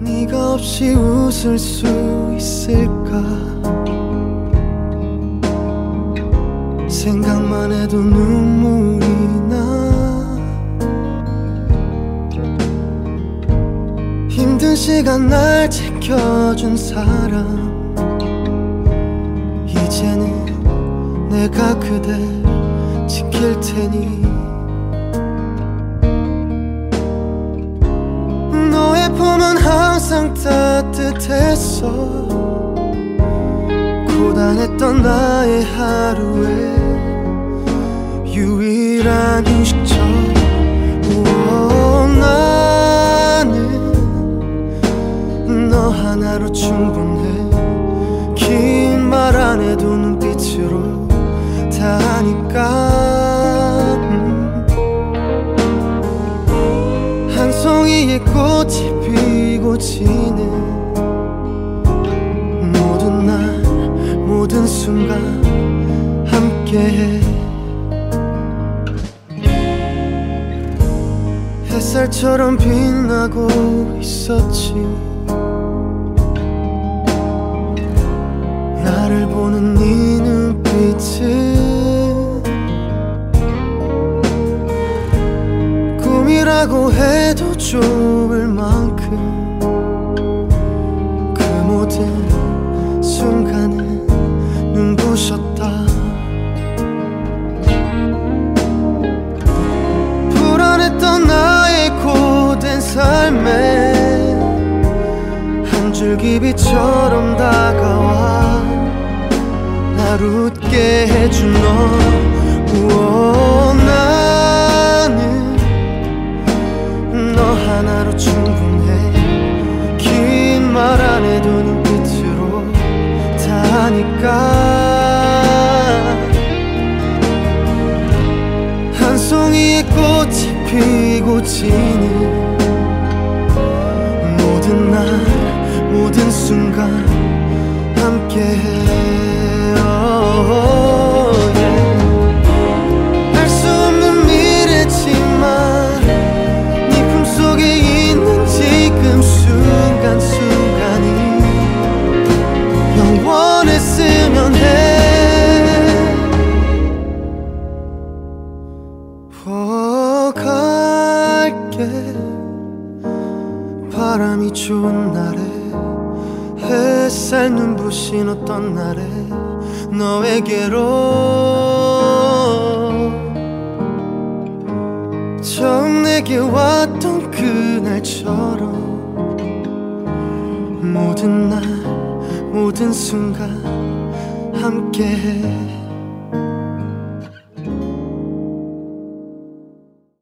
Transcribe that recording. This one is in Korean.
네가 없이 웃을 수 있을까? 생각만 해도 눈물이 나. 힘든 시간 날 지켜준 사람, 이제는 내가 그댈 지킬 테니. 너의 품은 항상 따뜻했어. 고단했던 나의 하루에 유일한 휴식처. 나는 너 하나로 충분해. 긴 말 안 해도 눈빛으로 다 아니까. 한 송이의 꽃이 피고 지는 모든 날 모든 순간 함께해. 햇살처럼 빛나고 있었지. 나를 보는 네 눈빛은 꿈이라고 해도 좋을 만큼 그 모든 순간은 눈부셨다. 불안했던 나의 고된 삶에 한 줄기 빛처럼 다가와 날 웃게 해준 너. 나는 너 하나로 충분해. 긴 말 안 해도 눈빛으로 다 아니까. 한 송이의 꽃이 피고 지는 모든 날 모든 순간 함께해. 알 수 없는 미래지만 네 품속에 있는 지금 순간순간이 영원했으면 해. 갈게. 바람이 좋은 날에 햇살 눈부신 어떤 날에 너에게로 처음 내게 왔던 그날처럼 모든 날 모든 순간 함께해.